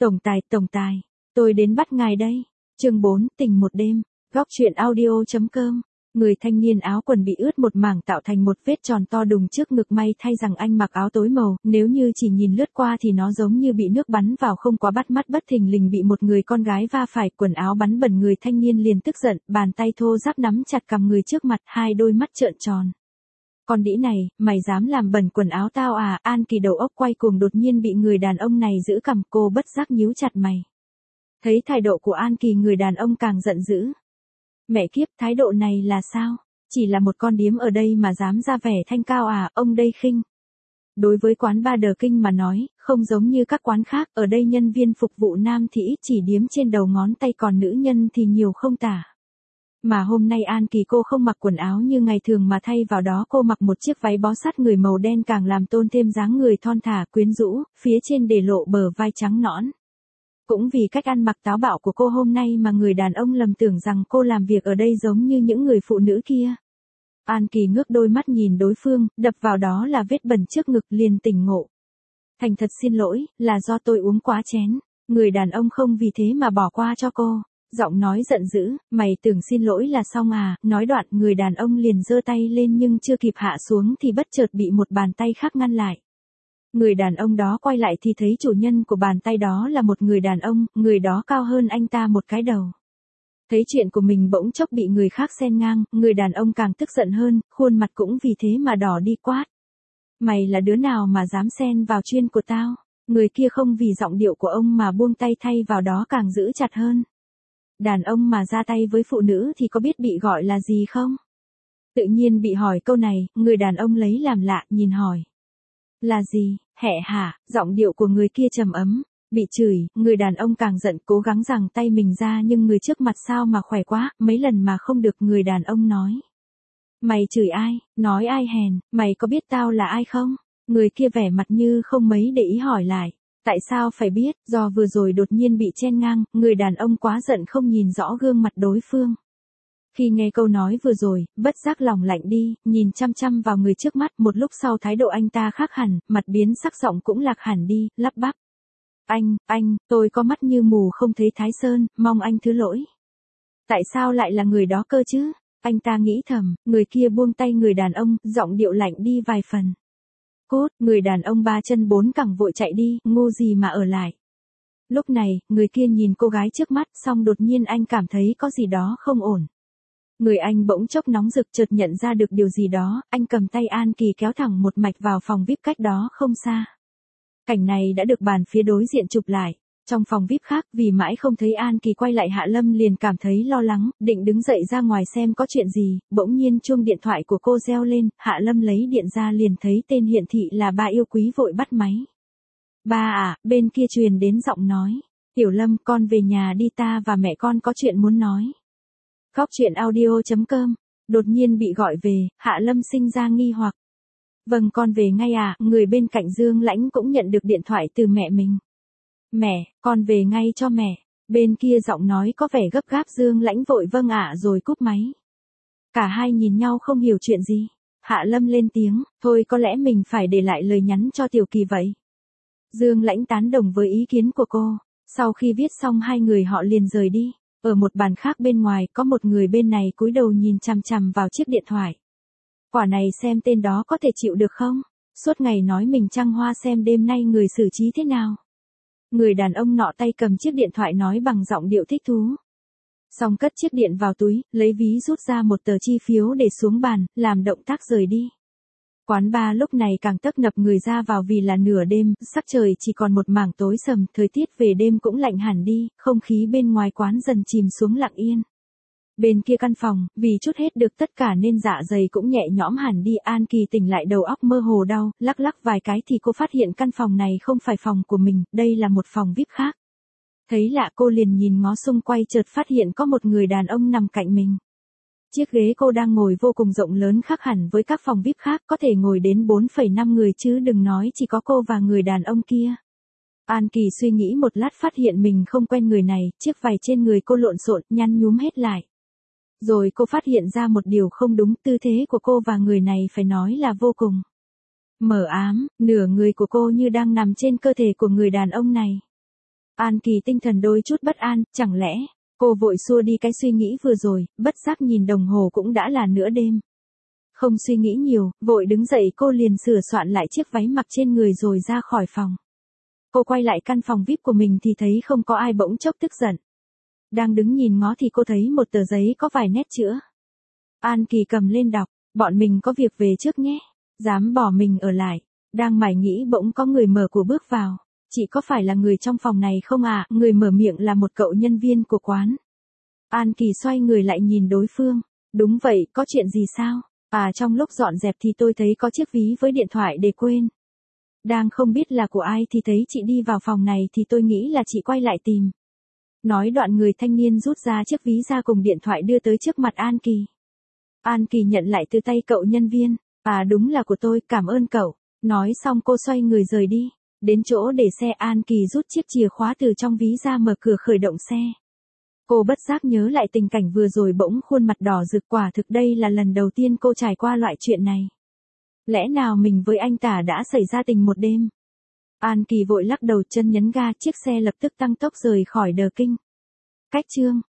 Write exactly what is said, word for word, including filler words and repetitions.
Tổng tài, tổng tài, tôi đến bắt ngài đây. Chương bốn, tình một đêm. Góc truyện audio.com. Người thanh niên áo quần bị ướt một mảng tạo thành một vết tròn to đùng trước ngực, may thay rằng anh mặc áo tối màu, nếu như chỉ nhìn lướt qua thì nó giống như bị nước bắn vào không quá bắt mắt, bất thình lình bị một người con gái va phải, quần áo bắn bẩn. Người thanh niên liền tức giận, bàn tay thô ráp nắm chặt cằm người trước mặt, hai đôi mắt trợn tròn. Con đĩ này, mày dám làm bẩn quần áo tao à? An Kỳ đầu óc quay cuồng, đột nhiên bị người đàn ông này giữ cằm, cô bất giác nhíu chặt mày. Thấy thái độ của An Kỳ, người đàn ông càng giận dữ. Mẹ kiếp, thái độ này là sao? Chỉ là một con điếm ở đây mà dám ra vẻ thanh cao à? Ông đây khinh. Đối với quán bar The King mà nói, không giống như các quán khác, ở đây nhân viên phục vụ nam thì ít chỉ điếm trên đầu ngón tay, còn nữ nhân thì nhiều không tả. Mà hôm nay An Kỳ cô không mặc quần áo như ngày thường mà thay vào đó cô mặc một chiếc váy bó sát người màu đen, càng làm tôn thêm dáng người thon thả quyến rũ, phía trên để lộ bờ vai trắng nõn. Cũng vì cách ăn mặc táo bạo của cô hôm nay mà người đàn ông lầm tưởng rằng cô làm việc ở đây giống như những người phụ nữ kia. An Kỳ ngước đôi mắt nhìn đối phương, đập vào đó là vết bẩn trước ngực, liền tỉnh ngộ. Thành thật xin lỗi, là do tôi uống quá chén. Người đàn ông không vì thế mà bỏ qua cho cô. Giọng nói giận dữ, mày tưởng xin lỗi là xong à? Nói đoạn, người đàn ông liền giơ tay lên nhưng chưa kịp hạ xuống thì bất chợt bị một bàn tay khác ngăn lại. Người đàn ông đó quay lại thì thấy chủ nhân của bàn tay đó là một người đàn ông, người đó cao hơn anh ta một cái đầu. Thấy chuyện của mình bỗng chốc bị người khác xen ngang, người đàn ông càng tức giận hơn, khuôn mặt cũng vì thế mà đỏ đi, quát. Mày là đứa nào mà dám xen vào chuyện của tao? Người kia không vì giọng điệu của ông mà buông tay, thay vào đó càng giữ chặt hơn. Đàn ông mà ra tay với phụ nữ thì có biết bị gọi là gì không? Tự nhiên bị hỏi câu này, người đàn ông lấy làm lạ, nhìn hỏi. Là gì, hẹ hả? Giọng điệu của người kia trầm ấm. Bị chửi, người đàn ông càng giận, cố gắng giằng tay mình ra nhưng người trước mặt sao mà khỏe quá, mấy lần mà không được. Người đàn ông nói. Mày chửi ai, nói ai hèn, mày có biết tao là ai không? Người kia vẻ mặt như không mấy để ý hỏi lại. Tại sao phải biết? Do vừa rồi đột nhiên bị chen ngang, người đàn ông quá giận không nhìn rõ gương mặt đối phương. Khi nghe câu nói vừa rồi, bất giác lòng lạnh đi, nhìn chăm chăm vào người trước mắt, một lúc sau thái độ anh ta khác hẳn, mặt biến sắc, giọng cũng lạc hẳn đi, lắp bắp. Anh, anh, tôi có mắt như mù không thấy Thái Sơn, mong anh thứ lỗi. Tại sao lại là người đó cơ chứ? Anh ta nghĩ thầm. Người kia buông tay người đàn ông, giọng điệu lạnh đi vài phần. Cút, người đàn ông ba chân bốn cẳng vội chạy đi, ngu gì mà ở lại. Lúc này, người kia nhìn cô gái trước mắt, xong đột nhiên anh cảm thấy có gì đó không ổn. Người anh bỗng chốc nóng rực, chợt nhận ra được điều gì đó, anh cầm tay An Kỳ kéo thẳng một mạch vào phòng vi ai pi cách đó không xa. Cảnh này đã được bàn phía đối diện chụp lại. Trong phòng vi ai pi khác, vì mãi không thấy An Kỳ quay lại, Hạ Lâm liền cảm thấy lo lắng, định đứng dậy ra ngoài xem có chuyện gì, bỗng nhiên chuông điện thoại của cô reo lên, Hạ Lâm lấy điện ra liền thấy tên hiển thị là Ba Yêu Quý, vội bắt máy. Ba à, bên kia truyền đến giọng nói. Tiểu Lâm, con về nhà đi, ta và mẹ con có chuyện muốn nói. Góc truyện audio.com. Đột nhiên bị gọi về, Hạ Lâm sinh ra nghi hoặc. Vâng, con về ngay à? Người bên cạnh Dương Lãnh cũng nhận được điện thoại từ mẹ mình. Mẹ, con về ngay cho mẹ. Bên kia giọng nói có vẻ gấp gáp, Dương Lãnh vội vâng ạ rồi cúp máy. Cả hai nhìn nhau không hiểu chuyện gì. Hạ Lâm lên tiếng, thôi có lẽ mình phải để lại lời nhắn cho Tiểu Kỳ vậy. Dương Lãnh tán đồng với ý kiến của cô. Sau khi viết xong hai người họ liền rời đi. Ở một bàn khác bên ngoài, có một người bên này cúi đầu nhìn chằm chằm vào chiếc điện thoại. Quả này xem tên đó có thể chịu được không? Suốt ngày nói mình trăng hoa, xem đêm nay người xử trí thế nào. Người đàn ông nọ tay cầm chiếc điện thoại nói bằng giọng điệu thích thú. Xong cất chiếc điện vào túi, lấy ví rút ra một tờ chi phiếu để xuống bàn, làm động tác rời đi. Quán bar lúc này càng tấp nập người ra vào vì là nửa đêm, sắc trời chỉ còn một mảng tối sầm, thời tiết về đêm cũng lạnh hẳn đi, không khí bên ngoài quán dần chìm xuống lặng yên. Bên kia căn phòng, vì chút hết được tất cả nên dạ dày cũng nhẹ nhõm hẳn đi. An Kỳ tỉnh lại đầu óc mơ hồ đau, lắc lắc vài cái thì cô phát hiện căn phòng này không phải phòng của mình, đây là một phòng vi ai pi khác. Thấy lạ cô liền nhìn ngó xung quay, chợt phát hiện có một người đàn ông nằm cạnh mình. Chiếc ghế cô đang ngồi vô cùng rộng lớn, khác hẳn với các phòng vi ai pi khác, có thể ngồi đến bốn phẩy năm người chứ đừng nói chỉ có cô và người đàn ông kia. An Kỳ suy nghĩ một lát phát hiện mình không quen người này, chiếc vải trên người cô lộn xộn, nhăn nhúm hết lại. Rồi cô phát hiện ra một điều không đúng, tư thế của cô và người này phải nói là vô cùng mờ ám, nửa người của cô như đang nằm trên cơ thể của người đàn ông này. An Kỳ tinh thần đôi chút bất an, chẳng lẽ, cô vội xua đi cái suy nghĩ vừa rồi, bất giác nhìn đồng hồ cũng đã là nửa đêm. Không suy nghĩ nhiều, vội đứng dậy cô liền sửa soạn lại chiếc váy mặc trên người rồi ra khỏi phòng. Cô quay lại căn phòng vi ai pi của mình thì thấy không có ai, bỗng chốc tức giận. Đang đứng nhìn ngó thì cô thấy một tờ giấy có vài nét chữa. An Kỳ cầm lên đọc, bọn mình có việc về trước nhé, dám bỏ mình ở lại. Đang mải nghĩ bỗng có người mở cửa bước vào. Chị có phải là người trong phòng này không à? Người mở miệng là một cậu nhân viên của quán. An Kỳ xoay người lại nhìn đối phương. Đúng vậy, có chuyện gì sao? À, trong lúc dọn dẹp thì tôi thấy có chiếc ví với điện thoại để quên. Đang không biết là của ai thì thấy chị đi vào phòng này thì tôi nghĩ là chị quay lại tìm. Nói đoạn người thanh niên rút ra chiếc ví ra cùng điện thoại đưa tới trước mặt An Kỳ. An Kỳ nhận lại từ tay cậu nhân viên. À, đúng là của tôi, cảm ơn cậu. Nói xong cô xoay người rời đi. Đến chỗ để xe, An Kỳ rút chiếc chìa khóa từ trong ví ra, mở cửa khởi động xe. Cô bất giác nhớ lại tình cảnh vừa rồi, bỗng khuôn mặt đỏ rực, quả thực đây là lần đầu tiên cô trải qua loại chuyện này. Lẽ nào mình với anh ta đã xảy ra tình một đêm? An Kỳ vội lắc đầu, chân nhấn ga, chiếc xe lập tức tăng tốc rời khỏi Đờ Kinh. Cách chương